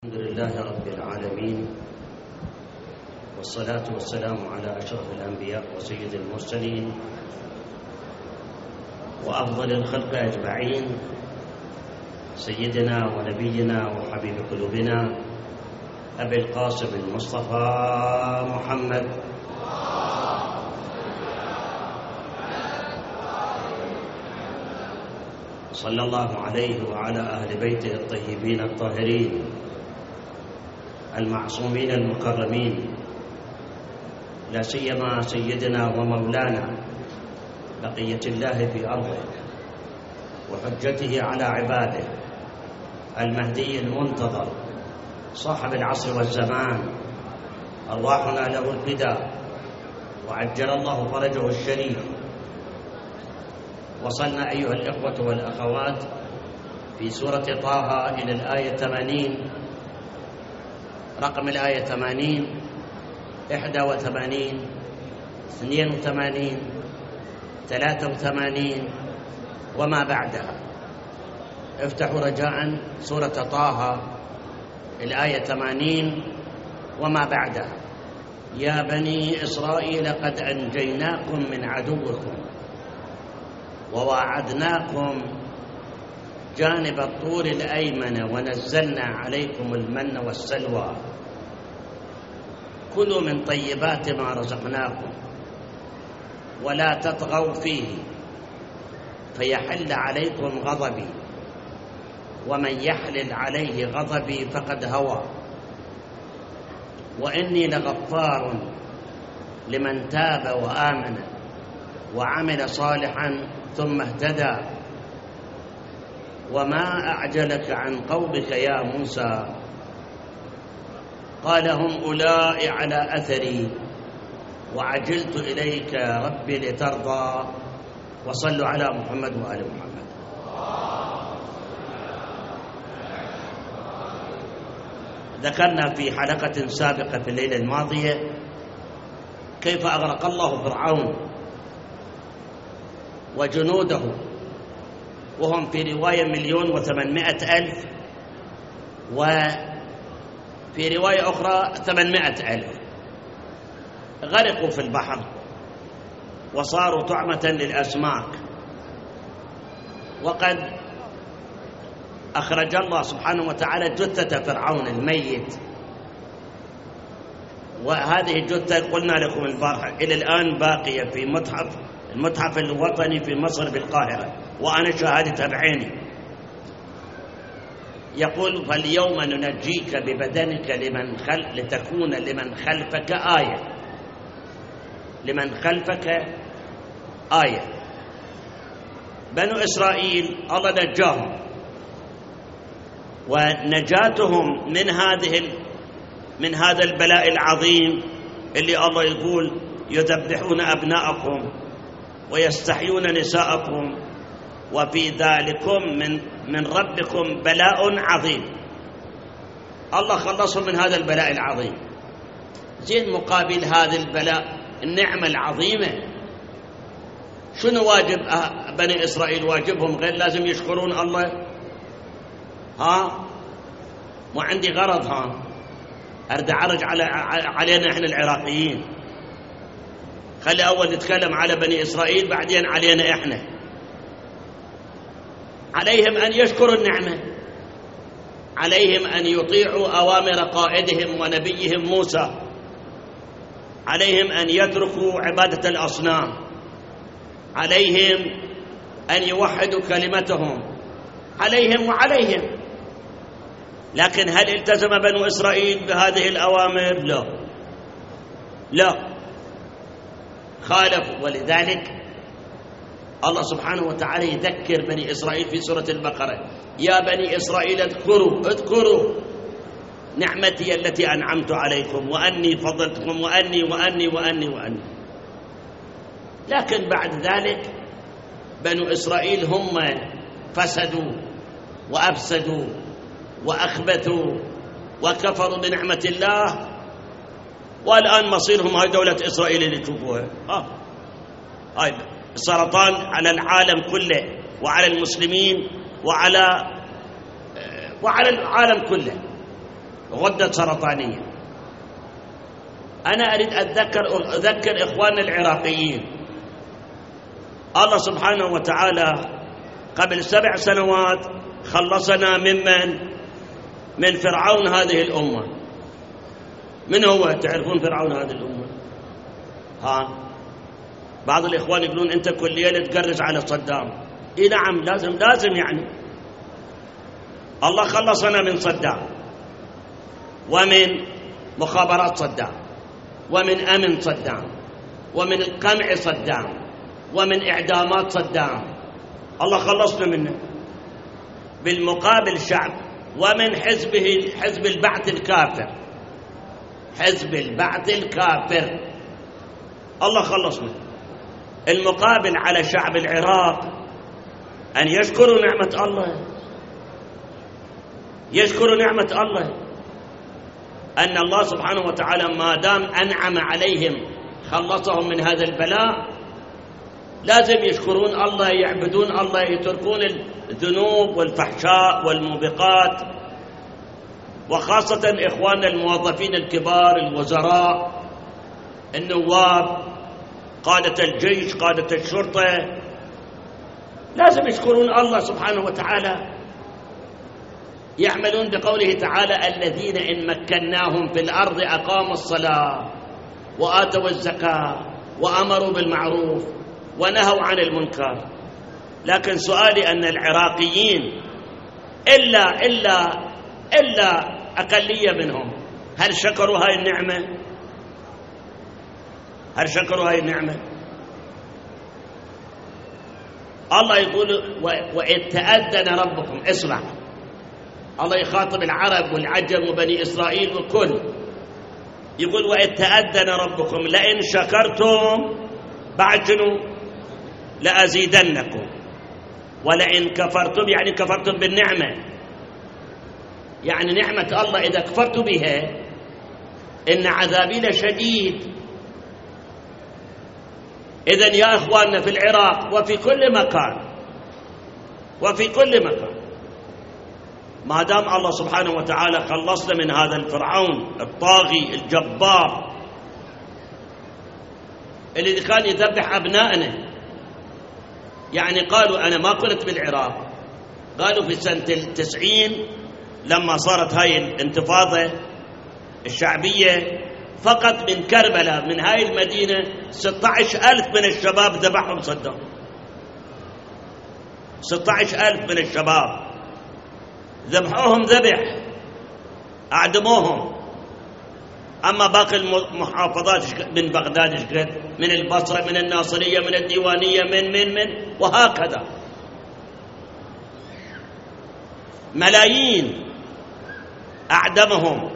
الحمد لله رب العالمين، والصلاة والسلام على أشرف الأنبياء وسيد المرسلين وأفضل الخلق أجمعين، سيدنا ونبينا وحبيب قلوبنا أبي القاسم المصطفى محمد صلى الله عليه وعلى أهل بيته الطيبين الطاهرين المعصومين المكرمين، لا سيما سيدنا ومولانا بقية الله في أرضه وحجته على عباده المهدي المنتظر صاحب العصر والزمان، أرواحنا له الفداء وعجل الله فرجه الشريف. وصلنا أيها الإخوة والأخوات في سورة طه إلى الآية 80، رقم الآية 80 81 82 83 وما بعدها. افتحوا رجاء سورة طه الآية 80 وما بعدها. يا بني إسرائيل قد أنجيناكم من عدوكم وواعدناكم جانب الطور الأيمن ونزلنا عليكم المن والسلوى، كلوا من طيبات ما رزقناكم ولا تطغوا فيه فيحل عليكم غضبي، ومن يحلل عليه غضبي فقد هوى، وإني لغفار لمن تاب وآمن وعمل صالحا ثم اهتدى. وما أعجلك عن قومك يا موسى؟ قال هم أولئك على أثري وعجلت إليك ربي لترضى. وصلوا على محمد وآل محمد. ذكرنا في حلقة سابقة في الليلة الماضية كيف أغرق الله فرعون وجنوده، وهم في رواية 1,800,000 وفي رواية أخرى 800,000، غرقوا في البحر وصاروا طعمة للأسماك. وقد أخرج الله سبحانه وتعالى جثة فرعون الميت، وهذه الجثة قلنا لكم البارحة إلى الآن باقية في المتحف الوطني في مصر بالقاهرة، وأنا شاهدتها بعيني. يقول فاليوم ننجيك ببدنك لتكون لمن خلفك آية، لمن خلفك آية. بنو إسرائيل الله نجاهم، ونجاتهم من هذا البلاء العظيم اللي الله يقول يذبحون أبناءكم ويستحيون نساءكم وفي ذلكم من ربكم بلاء عظيم. الله خلصهم من هذا البلاء العظيم. زين مقابل هذا البلاء النعمة العظيمة شنو واجب بني إسرائيل؟ واجبهم غير لازم يشكرون الله؟ مو عندي غرض أرد أعرج علينا إحنا العراقيين. خلي أول نتكلم على بني إسرائيل بعدين علينا إحنا. عليهم أن يشكروا النعمة، عليهم أن يطيعوا أوامر قائدهم ونبيهم موسى، عليهم أن يتركوا عبادة الأصنام، عليهم أن يوحدوا كلمتهم، عليهم وعليهم. لكن هل التزم بنو إسرائيل بهذه الأوامر؟ لا، خالفوا. ولذلك الله سبحانه وتعالى يذكر بني إسرائيل في سورة البقرة: يا بني إسرائيل اذكروا نعمتي التي أنعمت عليكم وأني فضلتكم وأني وأني وأني وأني. لكن بعد ذلك بنو إسرائيل هم فسدوا وأفسدوا وأخبثوا وكفروا بنعمة الله، والآن مصيرهم هاي دولة إسرائيل اللي تشوفوها، هاي سرطان على العالم كله وعلى المسلمين وعلى العالم كله. غدة سرطانية. أنا أريد أذكر إخواننا العراقيين، الله سبحانه وتعالى قبل 7 سنوات خلصنا من فرعون هذه الأمة. من هو؟ تعرفون فرعون هذه الأمة؟ بعض الإخوان يقولون أنت كل ليلة تقرز على صدام. إيه نعم، لازم يعني. الله خلصنا من صدام، ومن مخابرات صدام، ومن أمن صدام، ومن قمع صدام، ومن إعدامات صدام. الله خلصنا منه. بالمقابل شعب ومن حزبه، حزب البعث الكافر، حزب البعث الكافر، الله خلصنا. المقابل على شعب العراق أن يشكروا نعمة الله، يشكروا نعمة الله أن الله سبحانه وتعالى ما دام أنعم عليهم خلصهم من هذا البلاء. لازم يشكرون الله، يعبدون الله، يتركون الذنوب والفحشاء والموبقات. وخاصة إخواننا الموظفين الكبار، الوزراء، النواب، قادة الجيش، قادة الشرطة، لازم يشكرون الله سبحانه وتعالى. يعملون بقوله تعالى: الذين إن مكناهم في الأرض أقاموا الصلاة وآتوا الزكاة وأمروا بالمعروف ونهوا عن المنكر. لكن سؤالي أن العراقيين إلا أقلية منهم هل شكروا هاي النعمة؟ هل شكروا هاي النعمة؟ الله يقول: وإذ تأذن ربكم. اسمع، الله يخاطب العرب والعجم وبني إسرائيل والكل، يقول: وإذ تأذن ربكم لئن شكرتم بعد شنو؟ لأزيدنكم ولئن كفرتم، يعني كفرتم بالنعمة، يعني نعمة الله إذا كفرتم بها إن عذابي لشديد. إذن يا إخواننا في العراق وفي كل مكان، وفي كل مكان، ما دام الله سبحانه وتعالى خلصنا من هذا الفرعون الطاغي الجبار اللي كان يذبح أبنائنا. يعني قالوا، أنا ما كنت بالعراق، قالوا في سنة 90 لما صارت هاي الانتفاضة الشعبية، فقط من كربلاء من هاي المدينة 16,000 من الشباب ذبحهم صدام. 16,000 من الشباب ذبحوهم ذبح، أعدموهم. أما باقي المحافظات من بغداد، من البصرة، من الناصرية، من الديوانية، من وهكذا ملايين أعدمهم.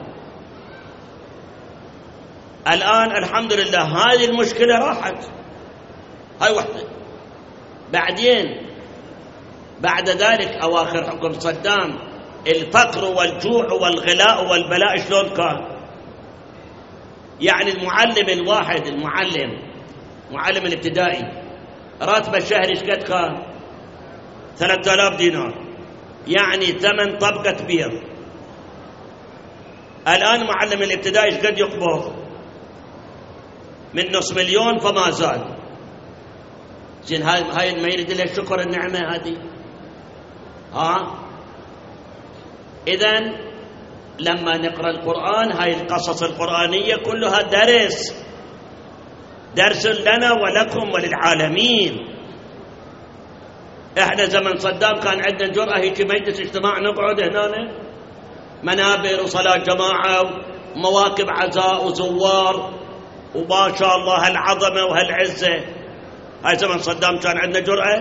الآن الحمد لله هذه المشكلة راحت، هاي وحدة. بعدين بعد ذلك أواخر حكم صدام الفقر والجوع والغلاء والبلاء شلون كان؟ يعني المعلم الواحد، معلم الابتدائي راتبه الشهري ايش قد كان؟ 3000 دينار، يعني 8 طبقة بيض. الآن معلم الابتدائي ايش قد يقبض؟ من نص مليون فما زال. زين هاي ما يريد لها شكر النعمة هذه. إذن لما نقرأ القرآن هاي القصص القرآنية كلها درس لنا ولكم وللعالمين. احنا زمن صدام كان عندنا جرأة هيك مجلس اجتماع نقعد هنا، منابر وصلاة جماعة ومواكب عزاء وزوار وما شاء الله هالعظمة وهالعزة. هاي زمن صدام كان عندنا جرأة.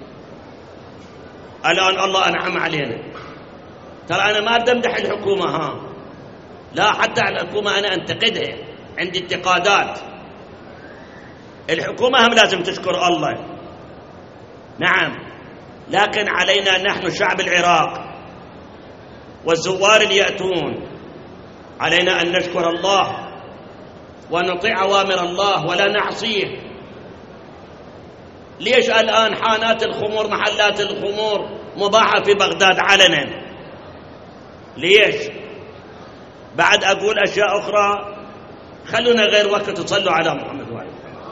الآن الله أنعم علينا. ترى أنا ما بدي أمدح الحكومة، لا، حتى على الحكومة أنا أنتقدها، عندي انتقادات. الحكومة هم لازم تشكر الله، نعم، لكن علينا نحن شعب العراق والزوار اللي يأتون، علينا أن نشكر الله ونطيع أوامر الله ولا نعصيه. ليش الآن حانات الخمور، محلات الخمور مباحة في بغداد علنا؟ ليش؟ بعد أقول أشياء أخرى، خلونا غير وقت تصلوا على محمد وعلى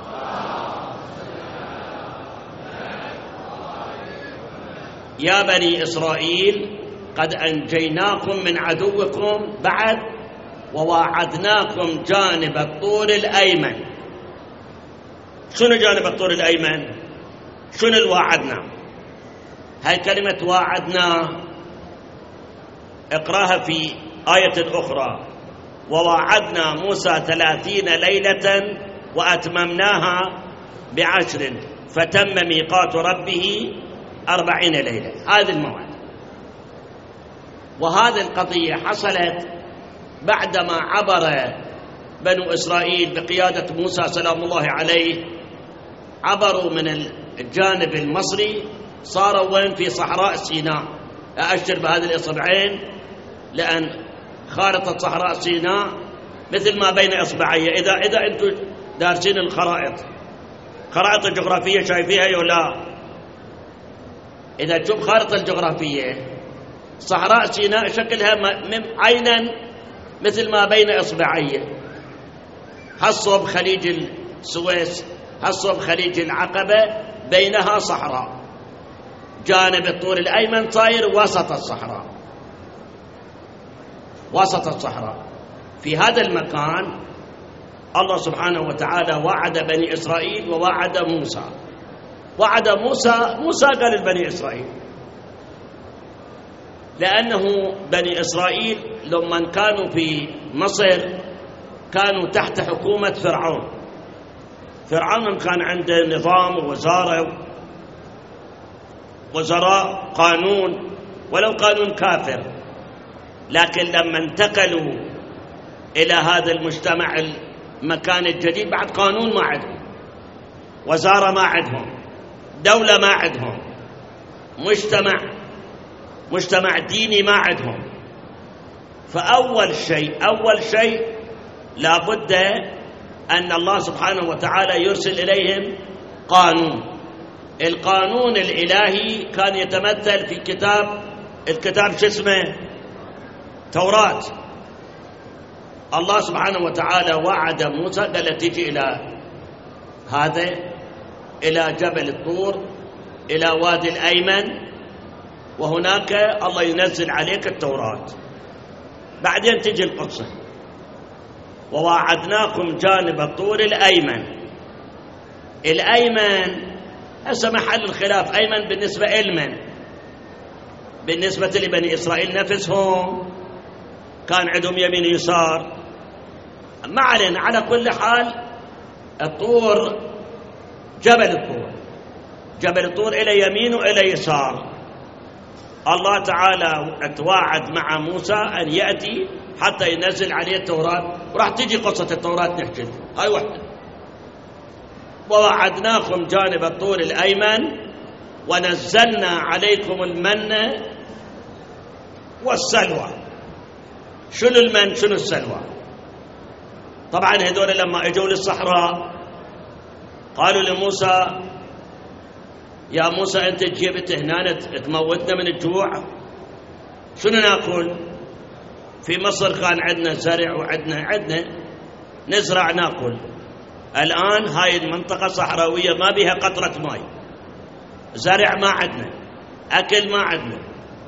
يا بني إسرائيل قد أنجيناكم من عدوكم بعد وواعدناكم جانب الطور الأيمن. شنو جانب الطور الأيمن؟ شنو اللي واعدنا؟ هاي كلمة واعدنا اقراها في آية أخرى: وواعدنا موسى 30 ليلة وأتممناها ب10 فتم ميقات ربه 40 ليلة. هذا الموعد. وهذه القضية حصلت بعدما عبر بنو إسرائيل بقيادة موسى سلام الله عليه، عبروا من الجانب المصري، صاروا وين؟ في صحراء سيناء. أشر بهذه الإصبعين لأن خارطة صحراء سيناء مثل ما بين إصبعي. إذا أنتم دارسين الخرائط، خرائط الجغرافية شايفيها ولا؟ إذا تشوف خارطة الجغرافية، صحراء سيناء شكلها عينا مثل ما بين إصبعي، هالصوب خليج السويس، هالصوب خليج العقبة، بينها صحراء. جانب الطور الأيمن صاير وسط الصحراء، وسط الصحراء. في هذا المكان الله سبحانه وتعالى وعد بني إسرائيل ووعد موسى. وعد موسى قال لبني إسرائيل، لأنه بني إسرائيل لما كانوا في مصر كانوا تحت حكومة فرعون. فرعون كان عنده نظام وزراء قانون، ولو قانون كافر، لكن لما انتقلوا إلى هذا المجتمع المكان الجديد بعد قانون ما عندهم، وزارة ما عندهم، دولة ما عندهم، مجتمع ديني ما عندهم. فأول شيء لابد أن الله سبحانه وتعالى يرسل إليهم قانون. القانون الإلهي كان يتمثل في الكتاب شو اسمه؟ توراة. الله سبحانه وتعالى وعد موسى قال تيجي إلى جبل الطور، إلى وادي الأيمن، وهناك الله ينزل عليك التوراة. بعدين تجي القصة: وواعدناكم جانب الطور الأيمن. الأيمن هسه محل الخلاف، أيمن بالنسبة إلمن، بالنسبة لبني إسرائيل نفسهم كان عندهم يمين يسار، ما علينا. على كل حال الطور جبل الطور إلى يمين وإلى يسار. الله تعالى اتواعد مع موسى أن يأتي حتى ينزل عليه التوراة، وراح تجي قصة التوراة نحكي هاي واحدة. ووعدناكم جانب الطور الأيمن ونزلنا عليكم المن والسلوى. شنو المن شنو السلوى؟ طبعا هذول لما اجوا للصحراء قالوا لموسى: يا موسى أنت جيبت هنا تموتنا من الجوع، شنو ناكل؟ في مصر كان عندنا زرع وعندنا نزرع ناكل. الآن هاي المنطقة صحراوية ما بيها قطرة ماء، زرع ما عندنا، أكل ما عندنا.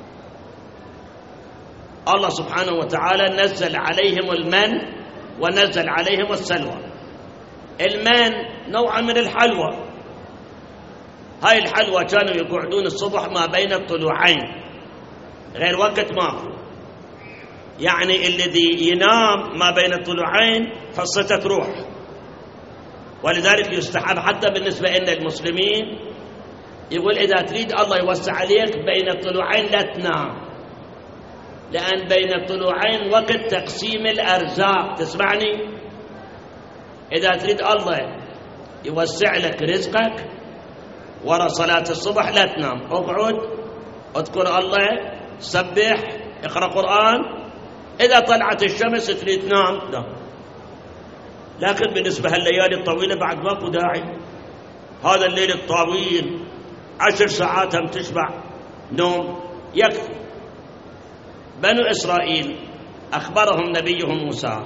الله سبحانه وتعالى نزل عليهم المن ونزل عليهم السلوى. المن نوع من الحلوى، هاي الحلوى كانوا يقعدون الصبح ما بين الطلوعين، غير وقت ماكو، يعني الذي ينام ما بين الطلوعين حصته تروح. ولذلك يستحب حتى بالنسبة لنا المسلمين، يقول إذا تريد الله يوسع عليك بين الطلوعين لا تنام، لأن بين الطلوعين وقت تقسيم الأرزاق. تسمعني؟ إذا تريد الله يوسع لك رزقك ورا صلاة الصبح لا تنام، اقعد اذكر الله، سبح، اقرأ قرآن. إذا طلعت الشمس تريد تنام لا. لكن بالنسبة هالليالي الطويلة بعد ماكو داعي، هذا الليل الطويل 10 ساعات هم تشبع نوم يكفي. بنو إسرائيل أخبرهم نبيهم موسى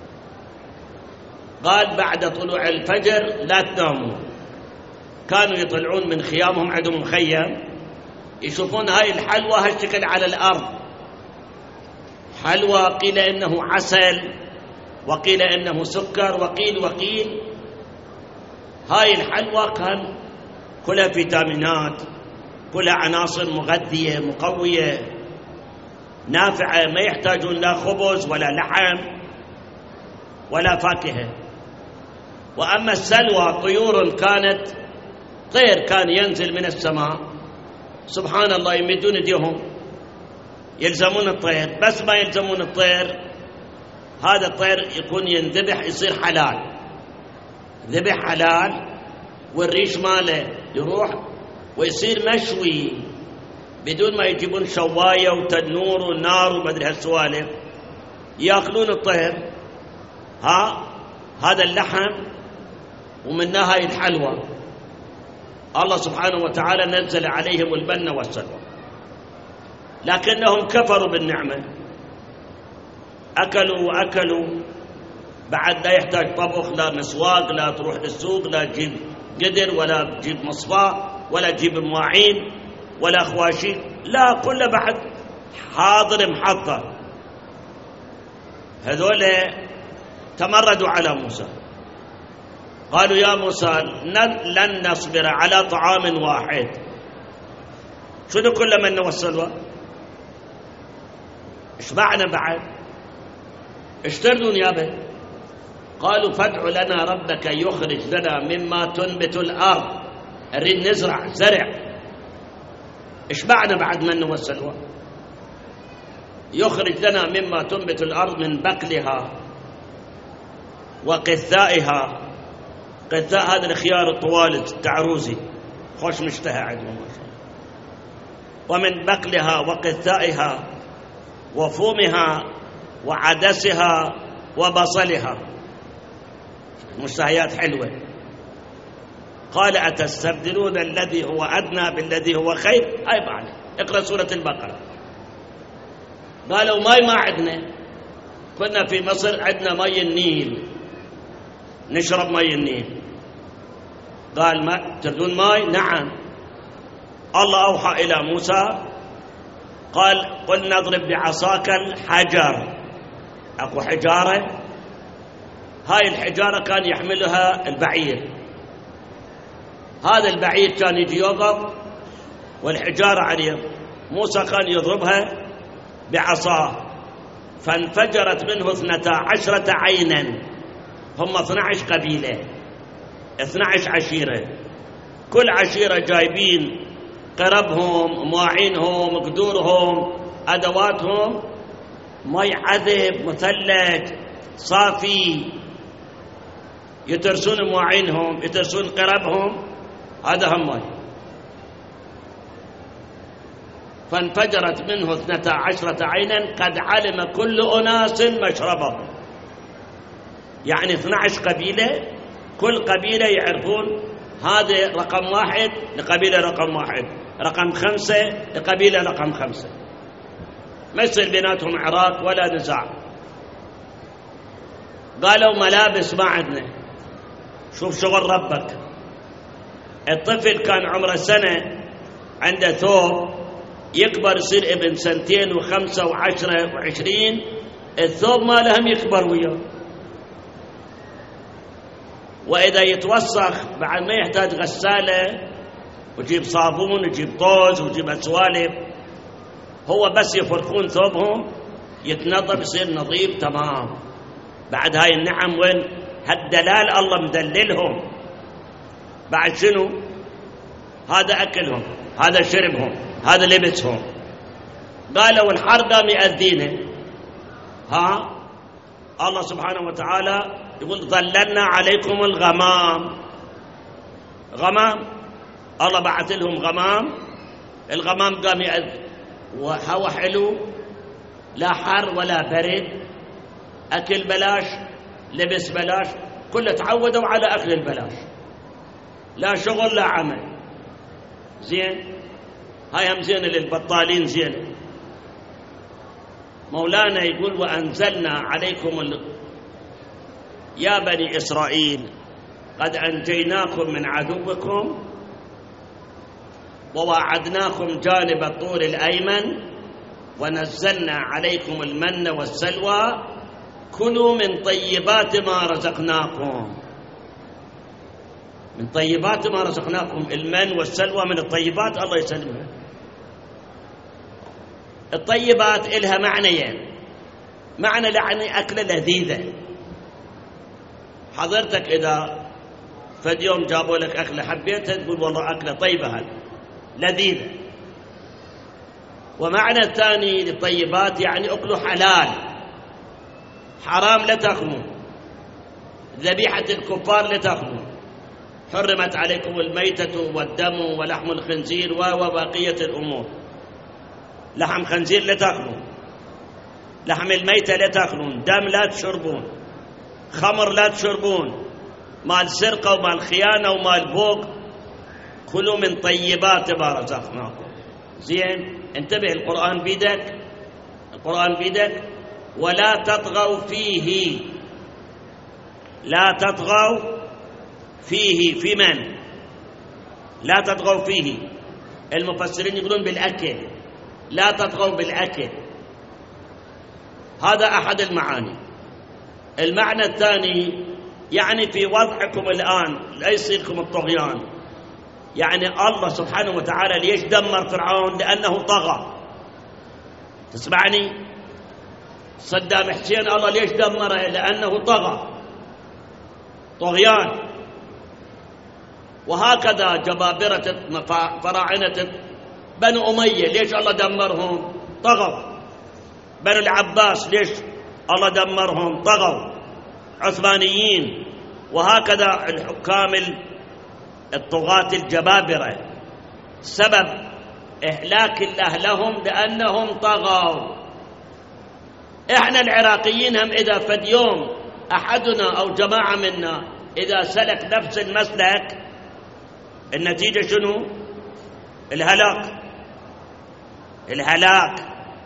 قال بعد طلوع الفجر لا تناموا. كانوا يطلعون من خيامهم، عندهم مخيم، يشوفون هاي الحلوى هالشكل على الأرض، حلوى قيل إنه عسل وقيل إنه سكر وقيل. هاي الحلوى كان كلها فيتامينات، كلها عناصر مغذية مقوية نافعة، ما يحتاجون لا خبز ولا لحم ولا فاكهة. وأما السلوى طيور كانت، طير كان ينزل من السماء، سبحان الله، يمدون ايديهم يلزمون الطير، بس ما يلزمون الطير هذا الطير يكون ينذبح يصير حلال، ذبح حلال، والريش ماله يروح ويصير مشوي بدون ما يجيبون شواية وتنور ونار ومدري هالسوالف، يأكلون الطير هذا اللحم ومنها هاي الحلوى. الله سبحانه وتعالى نزل عليهم المن والسلوى، لكنهم كفروا بالنعمة، أكلوا بعد لا يحتاج طبخ، لا مسواق، لا تروح للسوق، لا تجيب قدر ولا تجيب مصفاة ولا تجيب مواعين ولا خواشي، لا، كله بعد حاضر محضر. هذول تمردوا على موسى، قالوا يا موسى لن نصبر على طعام واحد. شنو كل من والسلوى؟ ايش معنى بعد؟ ايش تردون يا بي؟ قالوا فادع لنا ربك يخرج لنا مما تنبت الأرض، نريد نزرع زرع. ايش معنى بعد من والسلوى؟ يخرج لنا مما تنبت الأرض من بقلها وقثائها. قثاء هذا الخيار الطوال التعروزي، خوش مشتهى عندهم، ومن بقلها وقثائها وفومها وعدسها وبصلها، مشتهيات حلوة. قال أتستبدلون الذي هو أدنى بالذي هو خير؟ هاي معنى، اقرأ سورة البقرة. قالوا ماي ما عندنا، كنا في مصر عندنا مي النيل نشرب مي النيل. قال ما تردون ماي؟ نعم. الله أوحى إلى موسى قال قل نضرب بعصاك الحجر، أكو حجارة، هاي الحجارة كان يحملها البعير، هذا البعير كان يجي يوقف والحجارة عليه، موسى كان يضربها بعصاه فانفجرت منه 12 عينا. هم 12 قبيلة، 12 عشيرة، كل عشيرة جايبين قربهم، مواعينهم، قدورهم، أدواتهم، مي عذب مثلج صافي، يترسون مواعينهم، يترسون قربهم، هذا هم مي. فانفجرت منه 12 عينا قد علم كل أناس مشربهم. يعني 12 قبيلة، كل قبيلة يعرفون هذا رقم 1 لقبيلة رقم 1، رقم 5 لقبيلة رقم 5، ما يصير بيناتهم عراق ولا نزاع. قالوا ملابس ما عندنا، شوف شغل ربك. الطفل كان عمره سنة عنده ثوب، يكبر يصير ابن 2 و5 و10 و20، الثوب ما لهم يكبر وياه، وإذا يتوسخ بعد ما يحتاج غسالة ويجيب صابون ويجيب طوز ويجيب أسوالف، هو بس يفركون ثوبهم يتنظف يصير نظيف تمام. بعد هاي النعم وين؟ هالدلال الله مدللهم. بعد شنو؟ هذا أكلهم، هذا شربهم، هذا لبسهم. قالوا الحر قام يأذينه. الله سبحانه وتعالى يقول ظللنا عليكم الغمام. غمام، الله بعث لهم غمام، الغمام قام يأذن، وهوا حلو، لا حر ولا برد، أكل بلاش، لبس بلاش، كله تعودوا على أكل البلاش، لا شغل لا عمل. زين، هاي هم زين للبطالين زين. مولانا يقول وأنزلنا عليكم يا بني إسرائيل قد أنجيناكم من عدوكم وواعدناكم جانب الطور الأيمن ونزلنا عليكم المن والسلوى كلوا من طيبات ما رزقناكم. من طيبات ما رزقناكم، المن والسلوى من الطيبات، الله يسلمها. الطيبات إلها معنيين، معنى يعني أكلة لذيذة. حضرتك إذا فد يوم جابوا لك أكلة حبيتها تقول والله أكلة طيبة هذه لذيذة. ومعنى الثاني للطيبات يعني أكله حلال، حرام لا تأكلوا، ذبيحة الكفار لا تأكلوا، حرمت عليكم الميتة والدم ولحم الخنزير وبقية الأمور. لحم خنزير لا تأكلون، لحم الميتة لا تأكلون، دم لا تشربون، خمر لا تشربون، مال سرقة ومال خيانة ومال بوق. كلوا من طيبات ما رزقناكم. زين، انتبه، القرآن بيدك، القرآن بيدك. ولا تطغوا فيه، لا تطغوا فيه. في من؟ لا تطغوا فيه. المفسرين يقولون بالأكل، لا تطغوا بالأكل. هذا أحد المعاني. المعنى الثاني يعني في وضعكم الآن لا يصيركم الطغيان. يعني الله سبحانه وتعالى ليش دمر فرعون؟ لأنه طغى. تسمعني؟ صدام حسين الله ليش دمره؟ لأنه طغى، طغيان. وهكذا جبابرة فراعنة بنو أمية ليش الله دمرهم؟ طغوا. بنو العباس ليش الله دمرهم؟ طغوا، عثمانيين. وهكذا الحكام الطغاة الجبابرة سبب إهلاك الله لهم لأنهم طغوا. إحنا العراقيين هم إذا فد يوم أحدنا أو جماعة منا إذا سلك نفس المسلك النتيجة شنو؟ الهلاك، الهلاك.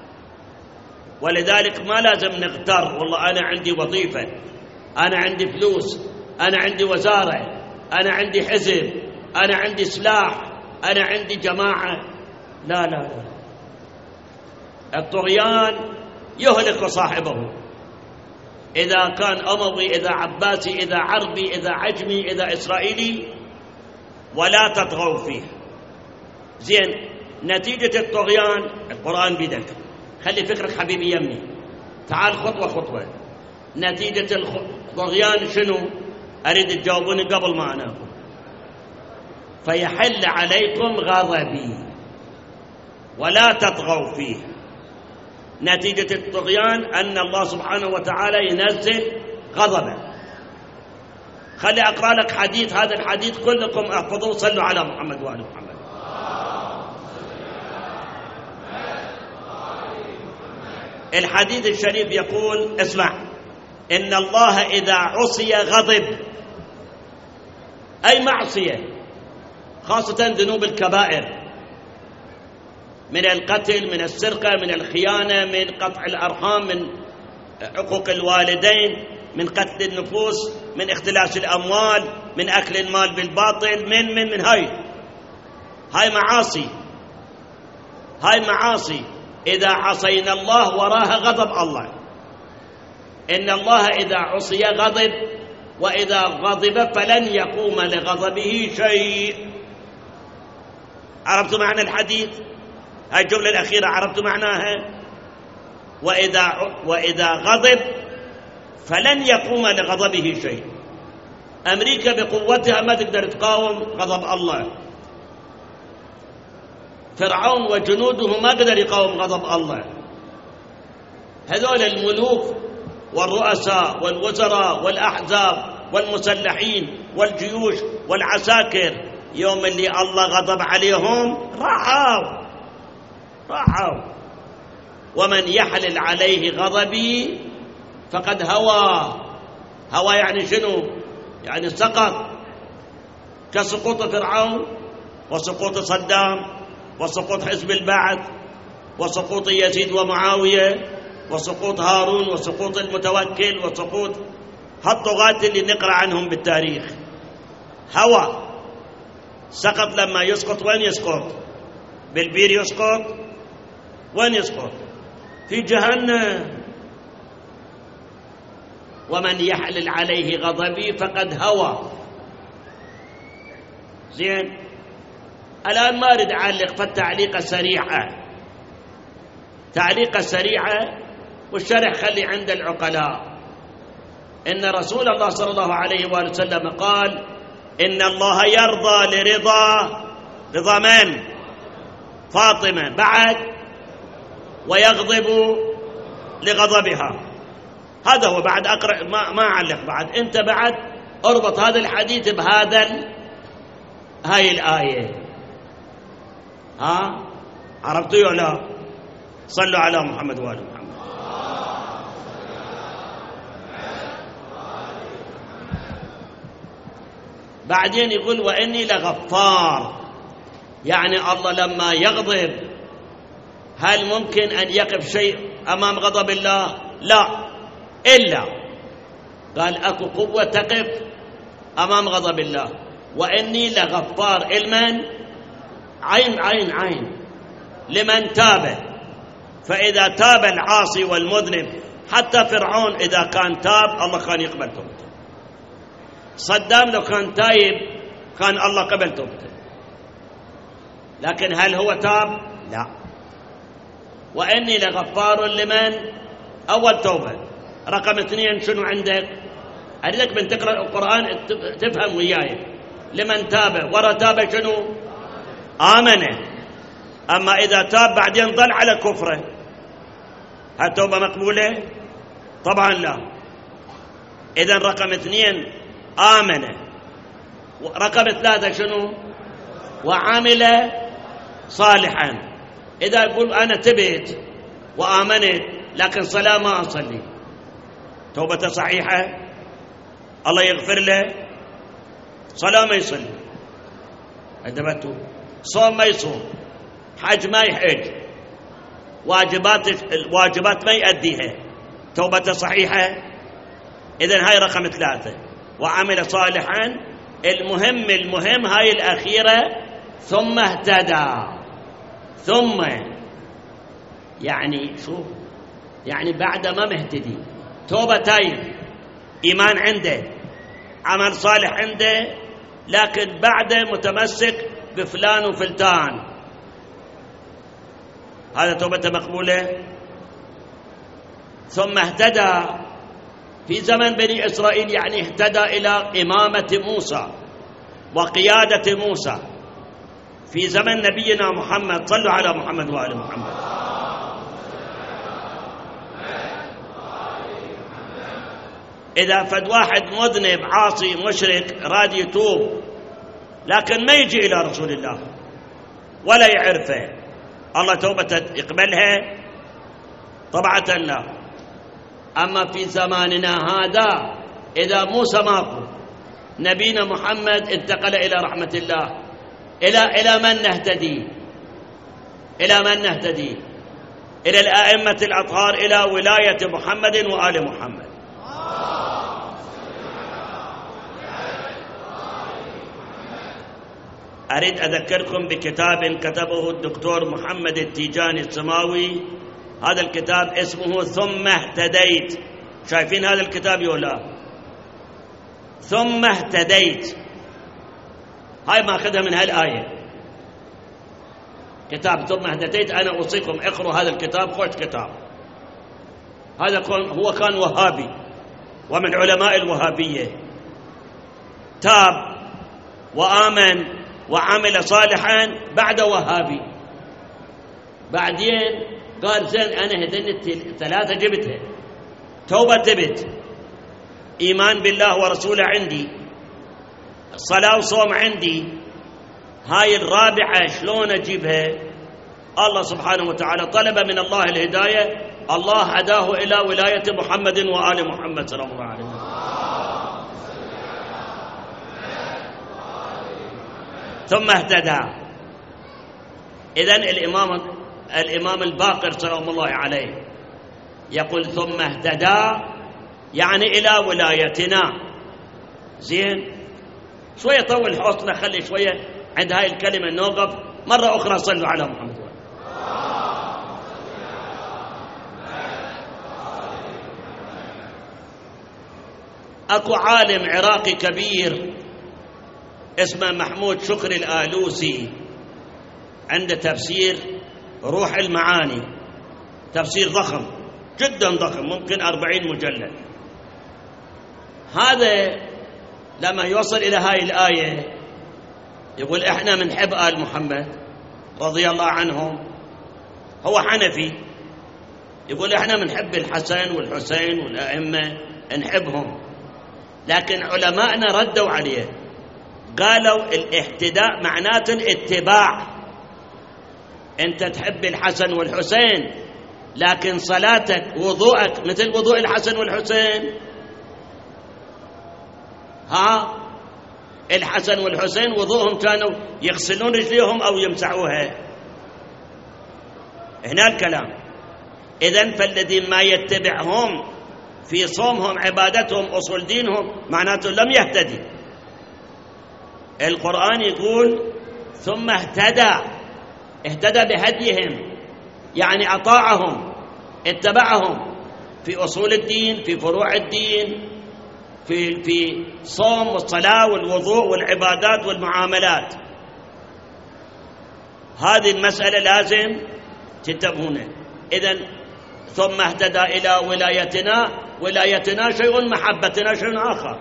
ولذلك ما لازم نغتر والله أنا عندي وظيفة، أنا عندي فلوس، أنا عندي وزارة، أنا عندي حزب، أنا عندي سلاح، أنا عندي جماعة. لا لا لا، الطغيان يهلك صاحبه، إذا كان أموي، إذا عباسي، إذا عربي، إذا عجمي، إذا إسرائيلي. ولا تطغوا فيه. زين، نتيجة الطغيان القرآن بيدك، خلي فكرك حبيبي يمي، تعال خطوة خطوة. نتيجة الطغيان شنو؟ أريد تجاوبوني قبل ما أنا أقول. فيحل عليكم غضبي ولا تطغوا فيه. نتيجة الطغيان أن الله سبحانه وتعالى ينزل غضبه. خلي أقرأ لك حديث، هذا الحديث كلكم احفظوه، صلوا على محمد وآل محمد. الحديث الشريف يقول، اسمع، إن الله إذا عصي غضب. أي معصية، خاصة ذنوب الكبائر من القتل، من السرقة، من الخيانة، من قطع الأرحام، من حقوق الوالدين، من قتل النفوس، من اختلاس الأموال، من أكل المال بالباطل، من هاي معاصي. هاي معاصي إذا عصينا الله وراها غضب الله. إن الله إذا عصي غضب، وإذا غضب فلن يقوم لغضبه شيء. عرفتوا معنى الحديث؟ هاي الجملة الأخيرة عرفتوا معناها؟ وإذا غضب فلن يقوم لغضبه شيء. أمريكا بقوتها ما تقدر تقاوم غضب الله. فرعون وجنوده ما قدر يقاوم غضب الله. هذول الملوك والرؤساء والوزراء والأحزاب والمسلحين والجيوش والعساكر، يوم اللي الله غضب عليهم راحوا. ومن يحلل عليه غضبي فقد هوى يعني شنو؟ يعني سقط، كسقوط فرعون وسقوط صدام وسقوط حزب البعث وسقوط يزيد ومعاوية وسقوط هارون وسقوط المتوكل وسقوط هالطغاة اللي نقرأ عنهم بالتاريخ. هوى سقط. لما يسقط وين يسقط؟ بالبير يسقط؟ وين يسقط؟ في جهنم. ومن يحلل عليه غضبي فقد هوى. زين، الآن ما أريد أعلق، فالتعليقة سريعة، تعليقة سريعة، والشرح خلي عند العقلاء. إن رسول الله صلى الله عليه وآله وسلم قال: إن الله يرضى رضا من؟ فاطمة. بعد ويغضب لغضبها. هذا هو. بعد أقرأ، ما أعلق بعد. أنت بعد أربط هذا الحديث بهذا هاي الآية. عرفتوا ولا؟ صلوا على محمد وآل محمد. بعدين يقول: وإني لغفار. يعني الله لما يغضب هل ممكن أن يقف شيء أمام غضب الله؟ لا، إلا قال أكو قوة تقف أمام غضب الله. وإني لغفار. المن عين لمن تاب. فإذا تاب العاصي والمذنب، حتى فرعون إذا كان تاب الله كان يقبل توبته. صدام لو كان تايب كان الله قبل توبته. لكن هل هو تاب؟ لا. وإني لغفار لمن؟ أول توبة. رقم 2 شنو عندك؟ أريدك من تقرأ القرآن تفهم وياي. لمن تاب، ورا تاب شنو؟ آمن. أما إذا تاب بعدين ظل على كفره، هل توبة مقبولة؟ طبعا لا. إذن رقم 2 آمن. رقم 3 شنو؟ وعمل صالحا. إذا يقول أنا تبت وآمنت لكن صلاة ما أصلي، توبته صحيحة؟ الله يغفر له؟ صلاة ما يصلي، أدبته. صوم ما يصوم، حج ما يحج، الواجبات ما يؤديها، توبته صحيحة؟ إذن هاي رقم 3. وعمل صالحا. المهم هاي الأخيرة: ثم اهتدى. ثم يعني شو يعني؟ بعد ما مهتدي، توبة تايب، إيمان عنده، عمل صالح عنده، لكن بعد متمسك بفلان وفلتان، هذا توبته مقبولة؟ ثم اهتدى في زمن بني إسرائيل، يعني اهتدى إلى إمامة موسى وقيادة موسى في زمن نبينا محمد. صلوا على محمد وآل محمد. إذا فد واحد مذنب عاصي مشرك راد يتوب، لكن ما يجي إلى رسول الله ولا يعرفه، الله توبته يقبلها؟ طبعا لا. أما في زماننا هذا إذا موسى ماكو، نبينا محمد انتقل إلى رحمة الله، إلى من نهتدي؟ إلى من نهتدي؟ إلى الأئمة الأطهار، إلى ولاية محمد وآل محمد. أريد أذكركم بكتاب كتبه الدكتور محمد التيجاني السماوي. هذا الكتاب اسمه ثم اهتديت. شايفين هذا الكتاب يولا؟ ثم اهتديت، هاي ما أخذها من هالآية. كتاب ثم اهتديت، أنا أوصيكم اقروا هذا الكتاب، خوش كتاب. هذا هو كان وهابي ومن علماء الوهابية، تاب وآمن وعمل صالحا بعد وهابي. بعدين قال زين أنا هدنت 3 جبتها: توبة تبت، إيمان بالله ورسوله عندي، صلاة وصوم عندي، هاي الرابعة شلون أجيبها؟ الله سبحانه وتعالى طلب من الله الهداية، الله هداه إلى ولاية محمد وآل محمد صلى الله عليه وسلم. ثم اهتدى. إذن الإمام الباقر سلام الله عليه يقول ثم اهتدى يعني إلى ولايتنا. زين، شوية طول حوصلة، خلي شوية عند هاي الكلمة نوقف. مرة أخرى صلوا على محمد. أكو عالم عراقي كبير اسمه محمود شكري الآلوسي، عنده تفسير روح المعاني، تفسير ضخم جدا ضخم، ممكن 40 مجلد. هذا لما يوصل إلى هاي الآية يقول إحنا منحب آل محمد رضي الله عنهم، هو حنفي، يقول إحنا منحب الحسن والحسين والأئمة نحبهم، لكن علماءنا ردوا عليه قالوا الاهتداء معناته الاتباع. أنت تحب الحسن والحسين لكن صلاتك وضوءك مثل وضوء الحسن والحسين. الحسن والحسين وضوءهم كانوا يغسلون رجليهم أو يمسحوها. هنا الكلام. إذن فالذين ما يتبعهم في صومهم عبادتهم أصول دينهم معناته لم يهتدي. القرآن يقول ثم اهتدى بهديهم، يعني أطاعهم، اتبعهم في أصول الدين، في فروع الدين، في صوم والصلاة والوضوء والعبادات والمعاملات. هذه المسألة لازم تنتبهون. إذن ثم اهتدى إلى ولايتنا شيء، محبتنا شيء آخر.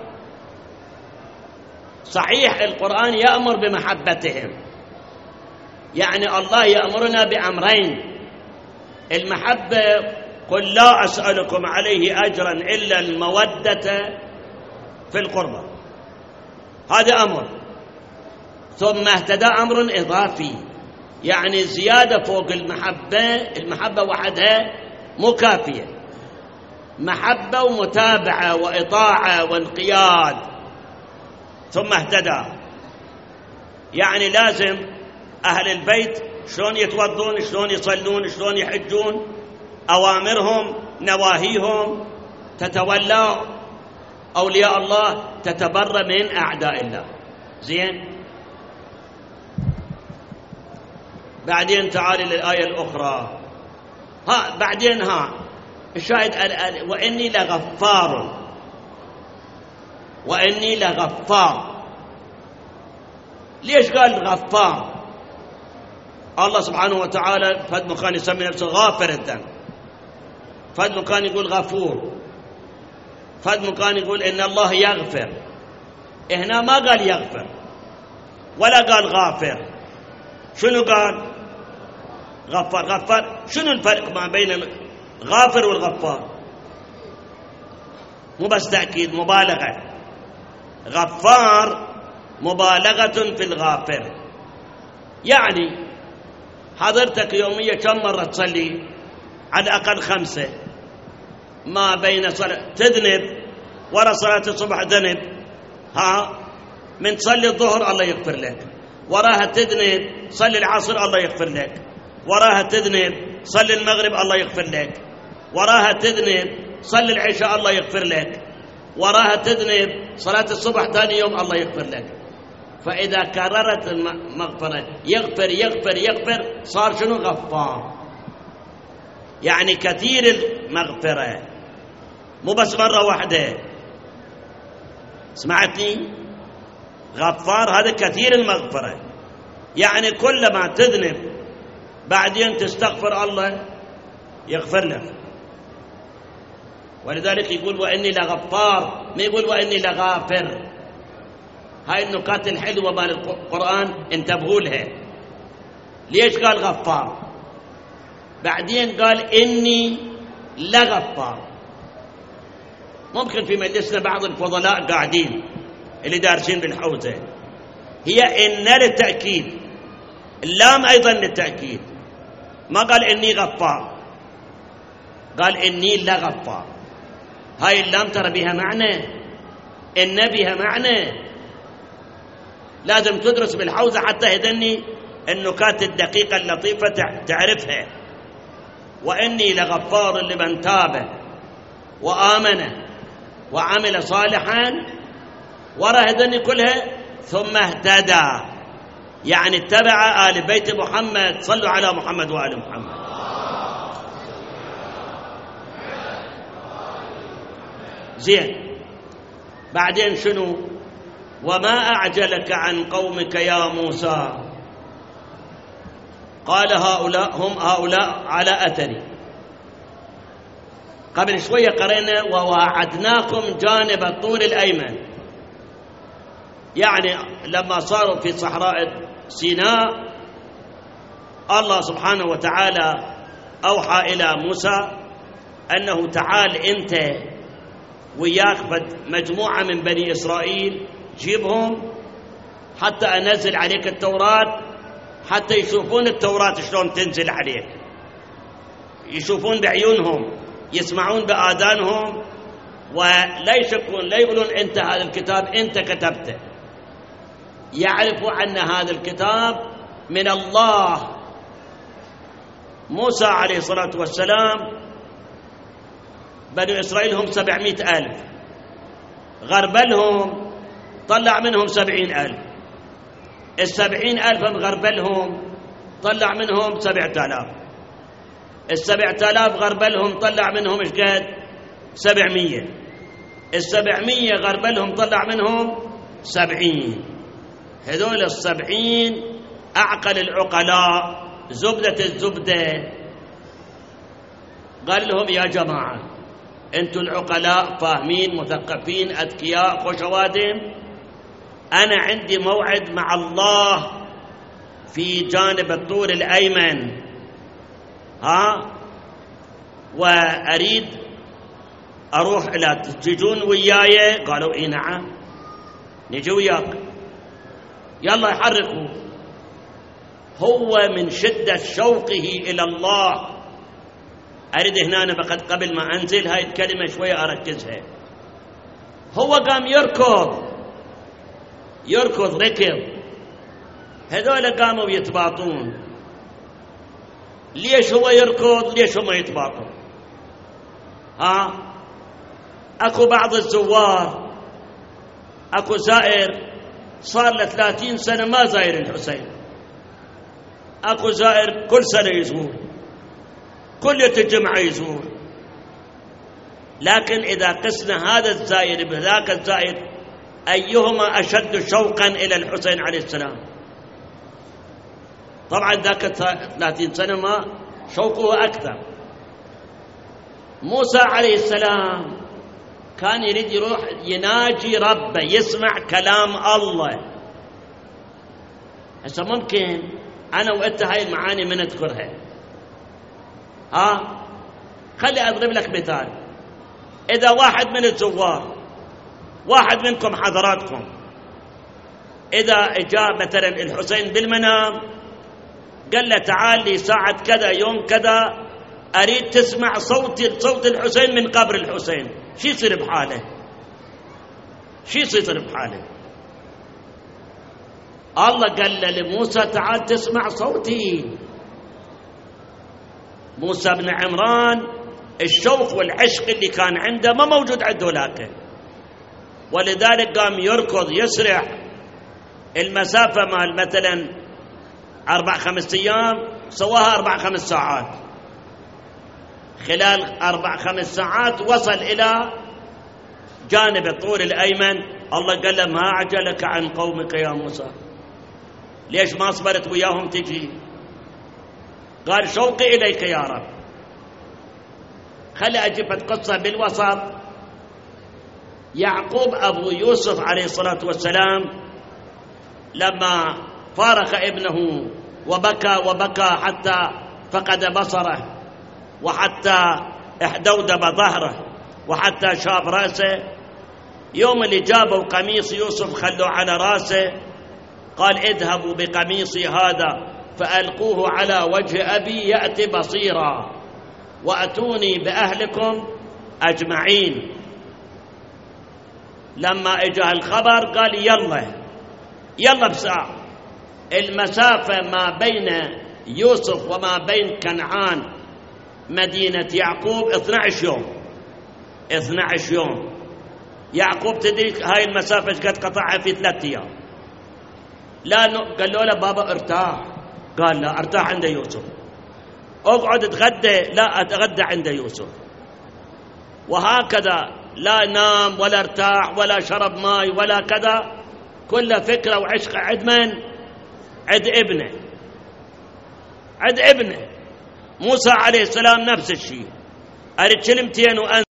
صحيح القرآن يأمر بمحبتهم، يعني الله يأمرنا بأمرين: المحبة قل لا أسألكم عليه أجرا إلا المودة في القربى، هذا أمر. ثم اهتدى أمر إضافي، يعني زيادة فوق المحبة وحدها مو كافية، محبة ومتابعة وإطاعة وانقياد. ثم اهتدى يعني لازم أهل البيت شلون يتوضون، شلون يصلون، شلون يحجون، أوامرهم نواهيهم، تتولى أولياء الله، تتبرى من أعداء الله. زين، بعدين تعالي للآية الأخرى. بعدين الشاهد وإني لغفار، وإني لغفار. ليش قال غفار؟ الله سبحانه وتعالى فد مكان يسمي نفسه غافر الذنب، فد مكان يقول غفور، فد مكان يقول إن الله يغفر. هنا ما قال يغفر ولا قال غافر. شنو قال؟ غفار. غفار شنو الفرق ما بين الغافر والغفار؟ مو بس تأكيد، مبالغة. غفار مبالغة في الغافر، يعني حضرتك يوميا كم مرة تصلي؟ على الأقل 5. ما بين صلاة تذنب ورا صلاة الصبح ذنب، من تصلي الظهر الله يغفر لك، وراها تذنب صلي العصر الله يغفر لك، وراها تذنب صلي المغرب الله يغفر لك، وراها تذنب صلي العشاء الله يغفر لك، وراها تذنب صلاة الصبح ثاني يوم الله يغفر لك. فإذا كررت المغفرة يغفر يغفر يغفر صار شنو؟ غفار. يعني كثير المغفرة، مو بس مرة واحدة. سمعتني؟ غفار هذا كثير المغفرة، يعني كلما تذنب بعدين تستغفر الله يغفر لك. ولذلك يقول وإني لغفار، ما يقول وإني لغافر. هاي النكات الحلوة مال القرآن انتبهوا لها. ليش قال غفار؟ بعدين قال إني لغفار. ممكن في مجلسنا بعض الفضلاء قاعدين اللي دارسين بالحوزة، هي إن للتأكيد، اللام أيضا للتأكيد، ما قال إني غفار، قال إني لغفار. هاي اللام ترى بها معنى، إن بها معنى. لازم تدرس بالحوزة حتى يدني النكات الدقيقة اللطيفة تعرفها. وإني لغفار لمن تاب وآمن وعمل صالحا، وراء هذني كلها ثم اهتدى، يعني اتبع آل بيت محمد. صلوا على محمد وآل محمد. زين، بعدين شنو؟ وما أعجلك عن قومك يا موسى، قال هؤلاء على أثري. قبل شوية قرأنا وواعدناكم جانب الطور الأيمن، يعني لما صاروا في صحراء سيناء الله سبحانه وتعالى أوحى إلى موسى أنه تعال أنت وياك مجموعة من بني إسرائيل، جيبهم حتى أنزل عليك التوراة، حتى يشوفون التوراة شلون تنزل عليك، يشوفون بعيونهم، يسمعون بآذانهم، ولا يشكون، لا يقولون أنت هذا الكتاب أنت كتبته، يعرفوا أن هذا الكتاب من الله. موسى عليه الصلاة والسلام بني إسرائيل هم 700,000، غربلهم طلع منهم 70,000، 70,000 غربلهم طلع منهم 7,000، 7,000 غربلهم طلع منهم ايش قد؟ 700، 700 غربلهم طلع منهم 70. هذول 70 أعقل العقلاء، زبدة الزبدة. قال لهم يا جماعة أنتم العقلاء فاهمين مثقفين أذكياء خوشوادم، أنا عندي موعد مع الله في جانب الطور الأيمن، وأريد أروح إلى تجون وياي. قالوا إيه نعم نجي وياك، يلا يحركوا. هو من شدة شوقه إلى الله، أريد هنا أنا قبل ما أنزل هاي الكلمة شوية أركزها. هو قام يركض ركض، هذول قاموا يتباطون. ليش هو يركض؟ ليش هم يتباطون؟ أكو بعض الزوار، أكو زائر صار له 30 سنة ما زاير الحسين، أكو زائر كل سنة يزور، كل الجمعة يزور. لكن إذا قسنا هذا الزائر بذاك الزائر أيهما أشد شوقا إلى الحسين عليه السلام؟ طبعا ذاك 30 سنة ما شوقه أكثر. موسى عليه السلام كان يريد يروح يناجي ربه، يسمع كلام الله. هسه ممكن أنا وأنت هاي المعاني من نذكرها. خلي أضرب لك مثال. إذا واحد من الزوار، واحد منكم حضراتكم، إذا جاء مثلا الحسين بالمنام قال له تعال لي ساعة كذا يوم كذا أريد تسمع صوت الحسين من قبر الحسين، شو يصير بحاله؟ شو يصير بحاله؟ الله قال له لموسى تعال تسمع صوتي. موسى بن عمران الشوق والعشق اللي كان عنده ما موجود عنده لكن، ولذلك قام يركض يسرع المسافة مال مثلا 4-5 أيام سواها 4-5 ساعات. خلال 4-5 ساعات وصل إلى جانب الطور الأيمن. الله قال له ما أعجلك عن قومك يا موسى، ليش ما صبرت وياهم تجي؟ قال شوقي إليك يا رب. خلي أجيب قصة بالوسط. يعقوب أبو يوسف عليه الصلاة والسلام لما فارق ابنه وبكى حتى فقد بصره، وحتى احدودب ظهره، وحتى شاب رأسه، يوم اللي جابوا قميص يوسف خلوا على رأسه قال اذهبوا بقميصي هذا فألقوه على وجه أبي يأتي بصيرا وأتوني بأهلكم أجمعين. لما اجى الخبر قال يلا بساعة. المسافة ما بين يوسف وما بين كنعان مدينة يعقوب 12 يوم. 12 يوم. يعقوب تدري هاي المسافة ايش قد قطعها في 3 أيام. لا قال له بابا ارتاح. قال لا ارتاح عند يوسف. اقعد اتغدى. لا اتغدى عند يوسف. وهكذا لا نام ولا ارتاح ولا شرب ماء ولا كذا، كل فكرة وعشق عند من؟ عند ابنه. عند ابنه موسى عليه السلام نفس الشيء. أريد كلمتين